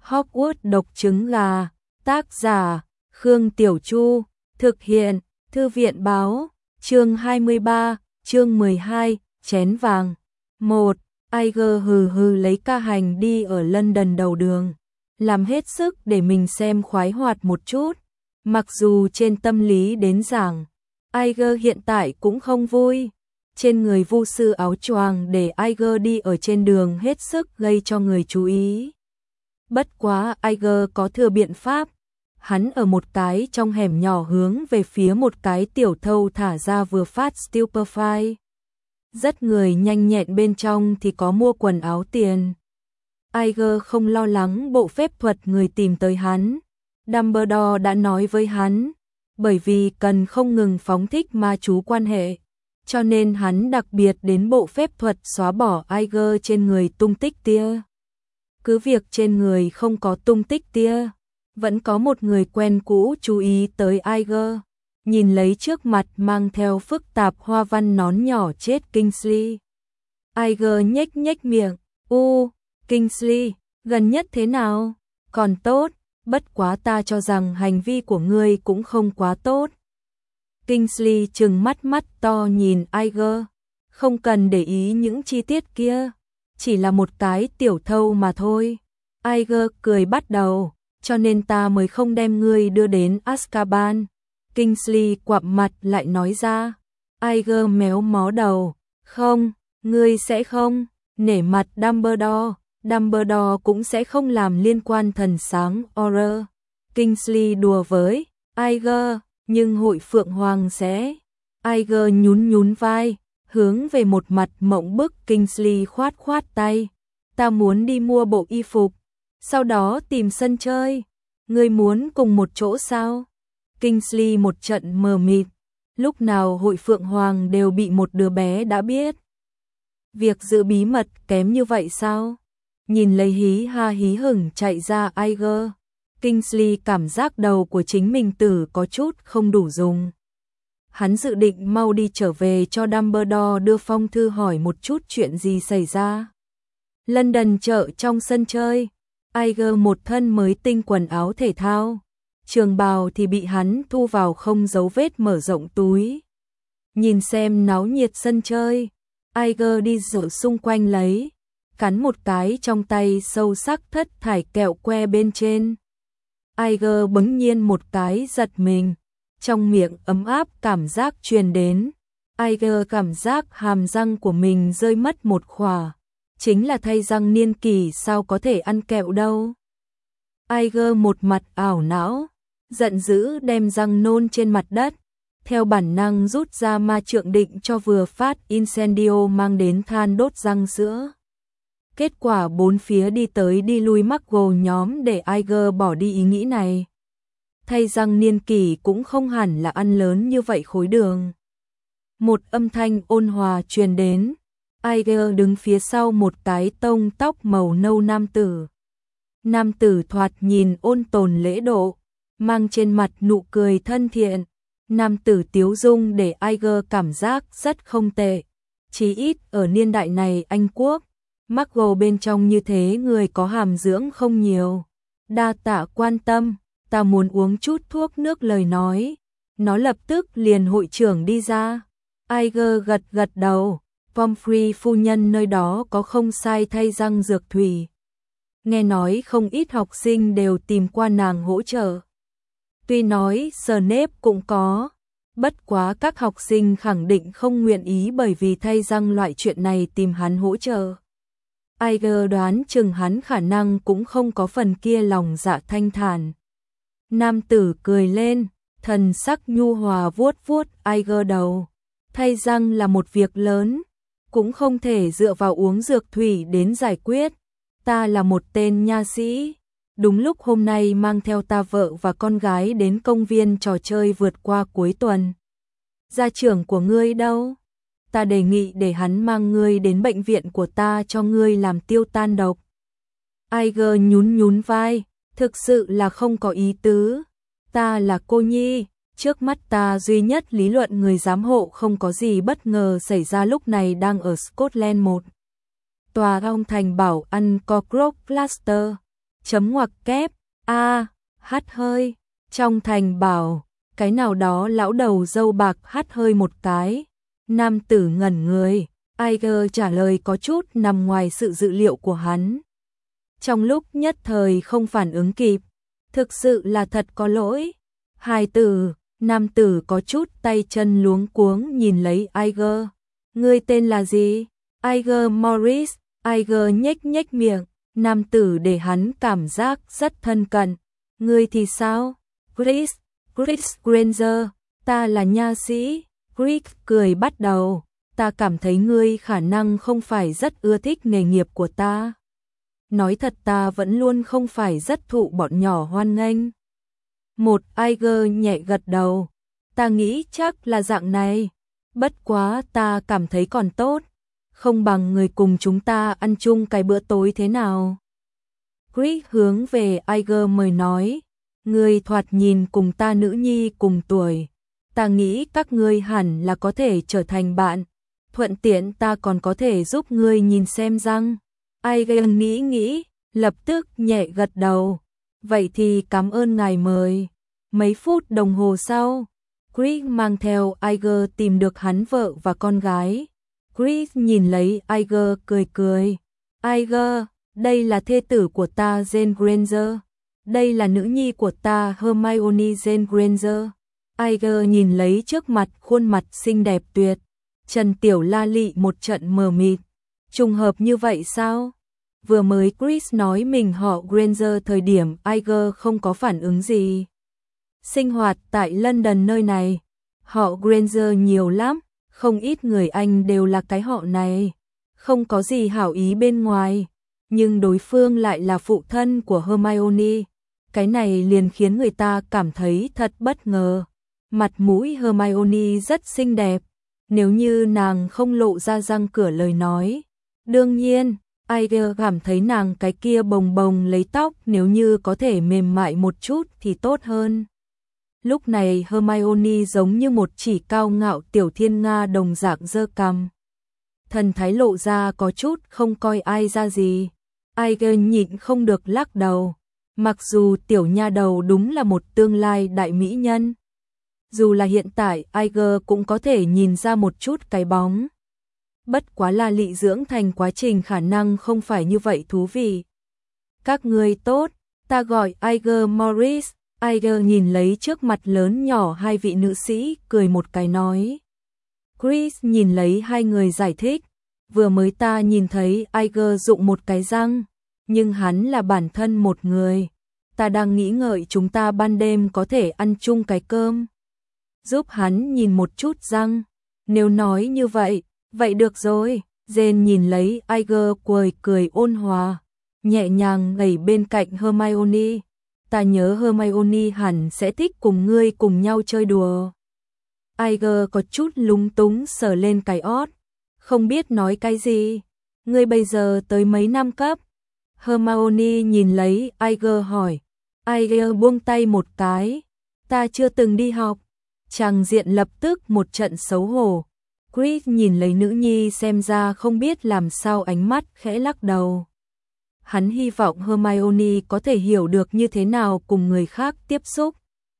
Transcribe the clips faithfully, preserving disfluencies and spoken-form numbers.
Hogwarts độc trứng gà, tác giả, Khương Tiểu Chu, thực hiện, Thư viện báo, chương hai mươi ba, chương mười hai, chén vàng. một. Iger hừ hừ lấy ca hành đi ở London đầu đường, làm hết sức để mình xem khoái hoạt một chút. Mặc dù trên tâm lý đến giảng, Iger hiện tại cũng không vui. Trên người vu sư áo choàng để Iger đi ở trên đường hết sức gây cho người chú ý. Bất quá Iger có thừa biện pháp. Hắn ở một cái trong hẻm nhỏ hướng về phía một cái tiểu thâu thả ra vừa phát Stupefy. Rất người nhanh nhẹn bên trong thì có mua quần áo tiền. Iger không lo lắng bộ phép thuật người tìm tới hắn. Dumbledore đã nói với hắn, bởi vì cần không ngừng phóng thích ma chú quan hệ, cho nên hắn đặc biệt đến bộ phép thuật xóa bỏ Iger trên người tung tích tia. Cứ việc trên người không có tung tích tia, vẫn có một người quen cũ chú ý tới Iger. Nhìn lấy trước mặt mang theo phức tạp hoa văn nón nhỏ chết Kingsley. Iger nhếch nhếch miệng, u, Kingsley, gần nhất thế nào? Còn tốt, bất quá ta cho rằng hành vi của ngươi cũng không quá tốt. Kingsley trừng mắt mắt to nhìn Iger, không cần để ý những chi tiết kia, chỉ là một cái tiểu thâu mà thôi. Iger cười bắt đầu, cho nên ta mới không đem ngươi đưa đến Azkaban. Kingsley quặm mặt lại nói ra. Iger méo mó đầu, không, ngươi sẽ không, nể mặt Dumbledore, Dumbledore cũng sẽ không làm liên quan thần sáng Auror. Kingsley đùa với Iger, nhưng hội Phượng Hoàng sẽ. Iger nhún nhún vai, hướng về một mặt mộng bức. Kingsley khoát khoát tay, ta muốn đi mua bộ y phục, sau đó tìm sân chơi, ngươi muốn cùng một chỗ sao? Kingsley một trận mờ mịt, lúc nào hội Phượng Hoàng đều bị một đứa bé đã biết. Việc giữ bí mật kém như vậy sao? Nhìn lấy hí ha hí hửng chạy ra Iger, Kingsley cảm giác đầu của chính mình tử có chút không đủ dùng. Hắn dự định mau đi trở về cho Dumbledore đưa phong thư hỏi một chút chuyện gì xảy ra. London chợ trong sân chơi, Iger một thân mới tinh quần áo thể thao, trường bào thì bị hắn thu vào không dấu vết mở rộng túi. Nhìn xem náo nhiệt sân chơi, Iger đi dạo xung quanh lấy, cắn một cái trong tay sâu sắc thất thải kẹo que bên trên. Iger bỗng nhiên một cái giật mình, trong miệng ấm áp cảm giác truyền đến. Iger cảm giác hàm răng của mình rơi mất một khỏa, chính là thay răng niên kỷ sao có thể ăn kẹo đâu. Iger một mặt ảo não, giận dữ đem răng nôn trên mặt đất, theo bản năng rút ra ma trượng định cho vừa phát incendio mang đến than đốt răng sữa. Kết quả bốn phía đi tới đi lui Muggle nhóm để Iger bỏ đi ý nghĩ này. Thay răng niên kỷ cũng không hẳn là ăn lớn như vậy khối đường. Một âm thanh ôn hòa truyền đến, Iger đứng phía sau một cái tông tóc màu nâu nam tử. Nam tử thoạt nhìn ôn tồn lễ độ, mang trên mặt nụ cười thân thiện. Nam tử tiếu dung để Iger cảm giác rất không tệ. Chí ít ở niên đại này Anh Quốc, Muggle bên trong như thế người có hàm dưỡng không nhiều. Đa tạ quan tâm, ta muốn uống chút thuốc nước lời nói. Nó lập tức liền hội trưởng đi ra. Iger gật gật đầu, Pomfrey phu nhân nơi đó có không sai thay răng dược thủy. Nghe nói không ít học sinh đều tìm qua nàng hỗ trợ. Tuy nói Snape cũng có, bất quá các học sinh khẳng định không nguyện ý bởi vì thay răng loại chuyện này tìm hắn hỗ trợ. Iger đoán chừng hắn khả năng cũng không có phần kia lòng dạ thanh thản. Nam tử cười lên, thần sắc nhu hòa vuốt vuốt Iger đầu. Thay răng là một việc lớn, cũng không thể dựa vào uống dược thủy đến giải quyết. Ta là một tên nha sĩ, đúng lúc hôm nay mang theo ta vợ và con gái đến công viên trò chơi vượt qua cuối tuần. Gia trưởng của ngươi đâu? Ta đề nghị để hắn mang ngươi đến bệnh viện của ta cho ngươi làm tiêu tan độc. Iger nhún nhún vai, thực sự là không có ý tứ. Ta là cô nhi, trước mắt ta duy nhất lý luận người giám hộ không có gì bất ngờ xảy ra lúc này đang ở Scotland một. Tòa Long Thành bảo ăn Cockroach Plaster. chấm ngoặc kép, a, hắt hơi, trong thành bảo, cái nào đó lão đầu râu bạc hắt hơi một cái. Nam tử ngẩn người, Iger trả lời có chút nằm ngoài sự dự liệu của hắn. Trong lúc nhất thời không phản ứng kịp, thực sự là thật có lỗi. Hai từ, nam tử có chút tay chân luống cuống nhìn lấy Iger. Ngươi tên là gì? Iger Morris. Iger nhếch nhếch miệng, nam tử để hắn cảm giác rất thân cận. Ngươi thì sao? Chris, Chris Granger, ta là nha sĩ. Chris cười bắt đầu, ta cảm thấy ngươi khả năng không phải rất ưa thích nghề nghiệp của ta. Nói thật ta vẫn luôn không phải rất thụ bọn nhỏ hoan nghênh. Một Iger nhẹ gật đầu, ta nghĩ chắc là dạng này, bất quá ta cảm thấy còn tốt, không bằng người cùng chúng ta ăn chung cái bữa tối thế nào. Chris hướng về Iger mời nói, ngươi thoạt nhìn cùng ta nữ nhi cùng tuổi, ta nghĩ các ngươi hẳn là có thể trở thành bạn, thuận tiện ta còn có thể giúp ngươi nhìn xem răng. Iger nghĩ nghĩ, lập tức nhẹ gật đầu, vậy thì cảm ơn ngài mời. Mấy phút đồng hồ sau, Chris mang theo Iger tìm được hắn vợ và con gái. Chris nhìn lấy Iger cười cười. Iger, đây là thê tử của ta Jane Granger. Đây là nữ nhi của ta Hermione Jane Granger. Iger nhìn lấy trước mặt khuôn mặt xinh đẹp tuyệt. Trần Tiểu La lị một trận mờ mịt. Trùng hợp như vậy sao? Vừa mới Chris nói mình họ Granger thời điểm Iger không có phản ứng gì. Sinh hoạt tại London nơi này, họ Granger nhiều lắm, không ít người Anh đều là cái họ này, không có gì hảo ý bên ngoài, nhưng đối phương lại là phụ thân của Hermione, cái này liền khiến người ta cảm thấy thật bất ngờ. Mặt mũi Hermione rất xinh đẹp, nếu như nàng không lộ ra răng cửa lời nói. Đương nhiên, Iger cảm thấy nàng cái kia bồng bồng lấy tóc nếu như có thể mềm mại một chút thì tốt hơn. Lúc này Hermione giống như một chỉ cao ngạo tiểu thiên nga đồng dạng giơ cằm. Thần thái lộ ra có chút không coi ai ra gì. Iger nhịn không được lắc đầu. Mặc dù tiểu nha đầu đúng là một tương lai đại mỹ nhân. Dù là hiện tại Iger cũng có thể nhìn ra một chút cái bóng. Bất quá là lị dưỡng thành quá trình khả năng không phải như vậy thú vị. Các ngươi tốt, ta gọi Iger Morris. Iger nhìn lấy trước mặt lớn nhỏ hai vị nữ sĩ, cười một cái nói. Chris nhìn lấy hai người giải thích, vừa mới ta nhìn thấy Iger dụng một cái răng, nhưng hắn là bản thân một người. Ta đang nghĩ ngợi chúng ta ban đêm có thể ăn chung cái cơm. Giúp hắn nhìn một chút răng. Nếu nói như vậy, vậy được rồi. Jane nhìn lấy Iger cười cười ôn hòa, nhẹ nhàng gầy bên cạnh Hermione. Ta nhớ Hermione hẳn sẽ thích cùng ngươi cùng nhau chơi đùa. Iger có chút lúng túng sờ lên cái ót, không biết nói cái gì. Ngươi bây giờ tới mấy năm cấp? Hermione nhìn lấy Iger hỏi. Iger buông tay một cái. Ta chưa từng đi học. Chàng diện lập tức một trận xấu hổ. Chris nhìn lấy nữ nhi xem ra không biết làm sao, ánh mắt khẽ lắc đầu. Hắn hy vọng Hermione có thể hiểu được như thế nào cùng người khác tiếp xúc.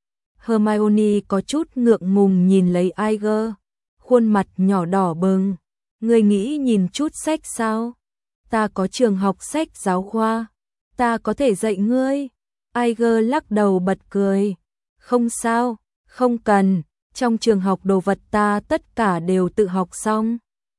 Hermione có chút ngượng ngùng nhìn lấy Iger, khuôn mặt nhỏ đỏ bừng. Ngươi nghĩ nhìn chút sách sao? Ta có trường học sách giáo khoa, ta có thể dạy ngươi. Iger lắc đầu bật cười. Không sao, không cần, trong trường học đồ vật ta tất cả đều tự học xong.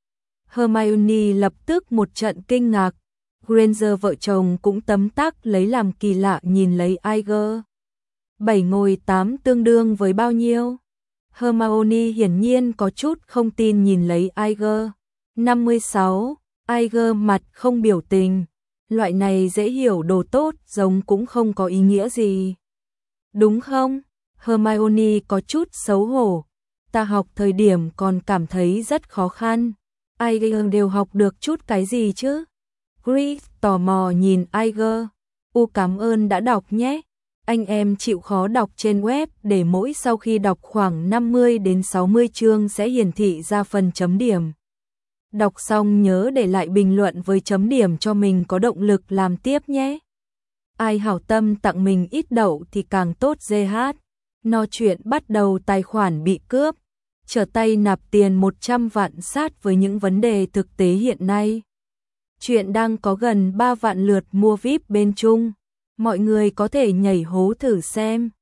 Hermione lập tức một trận kinh ngạc. Granger vợ chồng cũng tấm tắc lấy làm kỳ lạ nhìn lấy Iger. Bảy ngồi tám tương đương với bao nhiêu? Hermione hiển nhiên có chút không tin nhìn lấy Iger. năm mươi sáu. Iger mặt không biểu tình. Loại này dễ hiểu đồ tốt giống cũng không có ý nghĩa gì. Đúng không? Hermione có chút xấu hổ. Ta học thời điểm còn cảm thấy rất khó khăn. Iger đều học được chút cái gì chứ? Chris tò mò nhìn Iger. U cảm ơn đã đọc nhé. Anh em chịu khó đọc trên web để mỗi sau khi đọc khoảng năm mươi đến sáu mươi chương sẽ hiển thị ra phần chấm điểm. Đọc xong nhớ để lại bình luận với chấm điểm cho mình có động lực làm tiếp nhé. ai hảo tâm tặng mình ít đậu thì càng tốt giê hát. No chuyện bắt đầu tài khoản bị cướp, trở tay nạp tiền một trăm vạn sát với những vấn đề thực tế hiện nay. Chuyện đang có gần ba vạn lượt mua víp bên Trung, mọi người có thể nhảy hố thử xem.